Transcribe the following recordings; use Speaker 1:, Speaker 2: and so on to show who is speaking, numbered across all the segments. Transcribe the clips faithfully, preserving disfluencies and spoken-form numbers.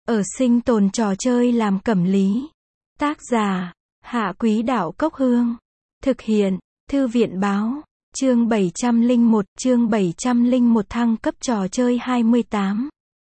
Speaker 1: Ở sinh tồn trò chơi làm cẩm lý. Tác giả, Hạ Quý Đạo Cốc Hương. Thực hiện, Thư viện Báo. Chương bảy trăm lẻ một, chương bảy trăm lẻ một thăng cấp trò chơi hai mươi tám.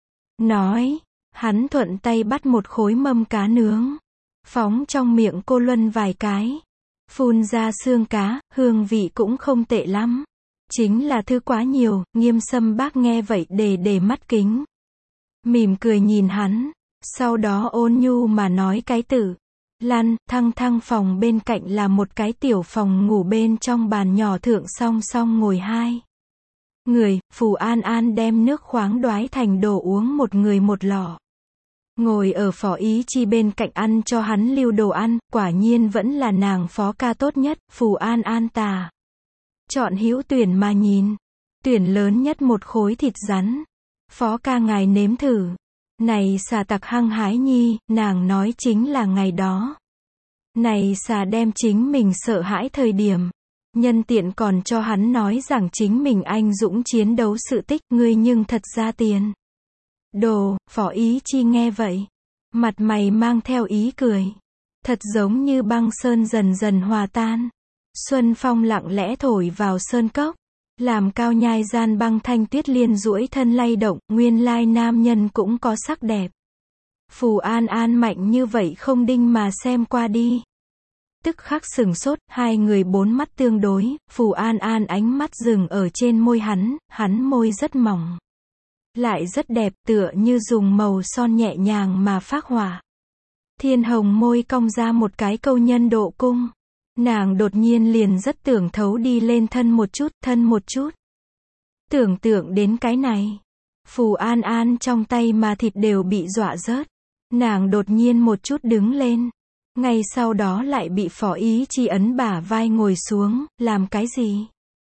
Speaker 1: Nói, hắn thuận tay bắt một khối mâm cá nướng. Phóng trong miệng cô Luân vài cái. Phun ra xương cá, hương vị cũng không tệ lắm. Chính là thứ quá nhiều, Nghiêm Sâm bác nghe vậy đề đề mắt kính. Mỉm cười nhìn hắn, sau đó ôn nhu mà nói cái tử. Lăn, thăng thăng phòng bên cạnh là một cái tiểu phòng ngủ bên trong bàn nhỏ thượng song song ngồi hai người, Phù An An đem nước khoáng đoái thành đồ uống một người một lọ. Ngồi ở Phó Ý Chi bên cạnh ăn cho hắn lưu đồ ăn, quả nhiên vẫn là nàng phó ca tốt nhất, Phù An An tà. Chọn hữu tuyển mà nhìn. Tuyển lớn nhất một khối thịt rắn. Phó ca ngài nếm thử. Này xà tặc hăng hái nhi, nàng nói chính là ngày đó. Này xà đem chính mình sợ hãi thời điểm. Nhân tiện còn cho hắn nói rằng chính mình anh dũng chiến đấu sự tích, ngươi nhưng thật ra tiền. Đồ, Phó Ý Chi nghe vậy. Mặt mày mang theo ý cười. Thật giống như băng sơn dần dần hòa tan. Xuân phong lặng lẽ thổi vào sơn cốc. Làm cao nhai gian băng thanh tuyết liên duỗi thân lay động, nguyên lai nam nhân cũng có sắc đẹp. Phù An An mạnh như vậy không đinh mà xem qua đi. Tức khắc sừng sốt, hai người bốn mắt tương đối, Phù An An ánh mắt dừng ở trên môi hắn, hắn môi rất mỏng. Lại rất đẹp, tựa như dùng màu son nhẹ nhàng mà phác họa. Thiên hồng môi cong ra một cái câu nhân độ cung. Nàng đột nhiên liền rất tưởng thấu đi lên thân một chút, thân một chút. Tưởng tượng đến cái này. Phù An An trong tay mà thịt đều bị dọa rớt. Nàng đột nhiên một chút đứng lên. Ngay sau đó lại bị Phó Ý Chi ấn bả vai ngồi xuống, làm cái gì?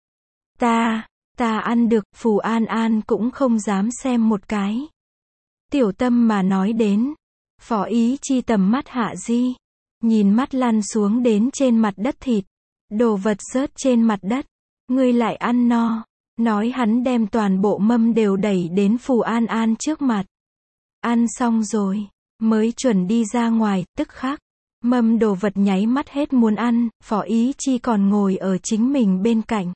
Speaker 1: Ta, ta ăn được, Phù An An cũng không dám xem một cái. Tiểu tâm mà nói đến. Phó Ý Chi tầm mắt hạ di. Nhìn mắt lăn xuống đến trên mặt đất thịt. Đồ vật rớt trên mặt đất. Ngươi lại ăn no. Nói hắn đem toàn bộ mâm đều đẩy đến Phù An An trước mặt. Ăn xong rồi. Mới chuẩn đi ra ngoài, tức khắc. Mâm đồ vật nháy mắt hết muốn ăn, Phó Ý Chi còn ngồi ở chính mình bên cạnh.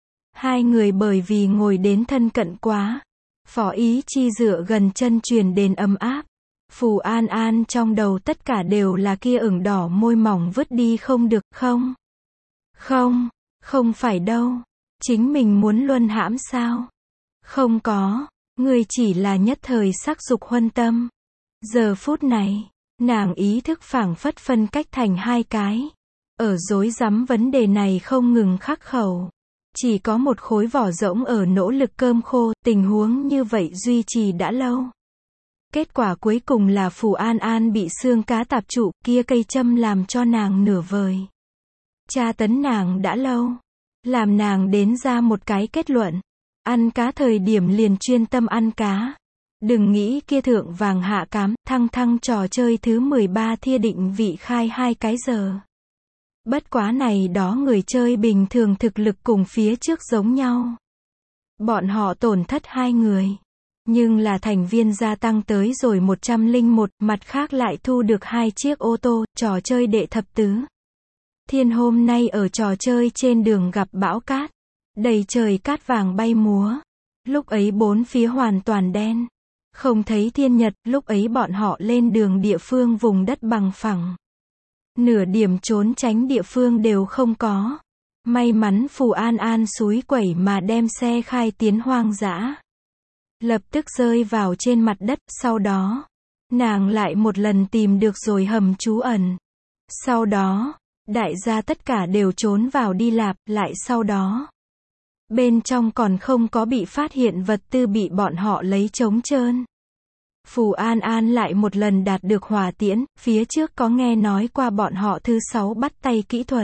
Speaker 1: Hai người bởi vì ngồi đến thân cận quá. Phó Ý Chi dựa gần chân truyền đến ấm áp. Phù An An trong đầu tất cả đều là kia ửng đỏ môi mỏng vứt đi không được, không? Không, không phải đâu. Chính mình muốn luân hãm sao? Không có, người chỉ là nhất thời sắc dục huân tâm. Giờ phút này, nàng ý thức phảng phất phân cách thành hai cái. Ở rối rắm vấn đề này không ngừng khắc khẩu. Chỉ có một khối vỏ rỗng ở nỗ lực cơm khô, tình huống như vậy duy trì đã lâu. Kết quả cuối cùng là Phù An An bị xương cá tạp trụ, kia cây châm làm cho nàng nửa vời. Tra tấn nàng đã lâu. Làm nàng đến ra một cái kết luận. Ăn cá thời điểm liền chuyên tâm ăn cá. Đừng nghĩ kia thượng vàng hạ cám, thăng thăng trò chơi thứ mười ba thia định vị khai hai cái giờ. Bất quá này đó người chơi bình thường thực lực cùng phía trước giống nhau. Bọn họ tổn thất hai người. Nhưng là thành viên gia tăng tới rồi một trăm lẻ một, mặt khác lại thu được hai chiếc ô tô, trò chơi đệ thập tứ. Thiên hôm nay ở trò chơi trên đường gặp bão cát. Đầy trời cát vàng bay múa. Lúc ấy bốn phía hoàn toàn đen. Không thấy thiên nhật, lúc ấy bọn họ lên đường địa phương vùng đất bằng phẳng. Nửa điểm trốn tránh địa phương đều không có. May mắn Phù An An xúi quẩy mà đem xe khai tiến hoang dã. Lập tức rơi vào trên mặt đất, sau đó, nàng lại một lần tìm được rồi hầm trú ẩn. Sau đó, đại gia tất cả đều trốn vào đi lạp, lại sau đó. Bên trong còn không có bị phát hiện vật tư bị bọn họ lấy trống trơn. Phù An An lại một lần đạt được hỏa tiễn, phía trước có nghe nói qua bọn họ thứ sáu bắt tay kỹ thuật.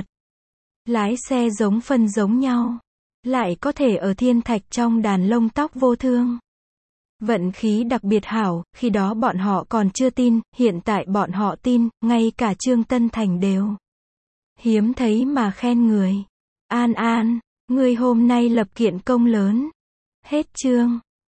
Speaker 1: Lái xe giống phân giống nhau. Lại có thể ở thiên thạch trong đàn lông tóc vô thương. Vận khí đặc biệt hảo, khi đó bọn họ còn chưa tin, hiện tại bọn họ tin, ngay cả Trương Tân Thành đều. Hiếm thấy mà khen người. An An, ngươi hôm nay lập kiện công lớn. Hết chương.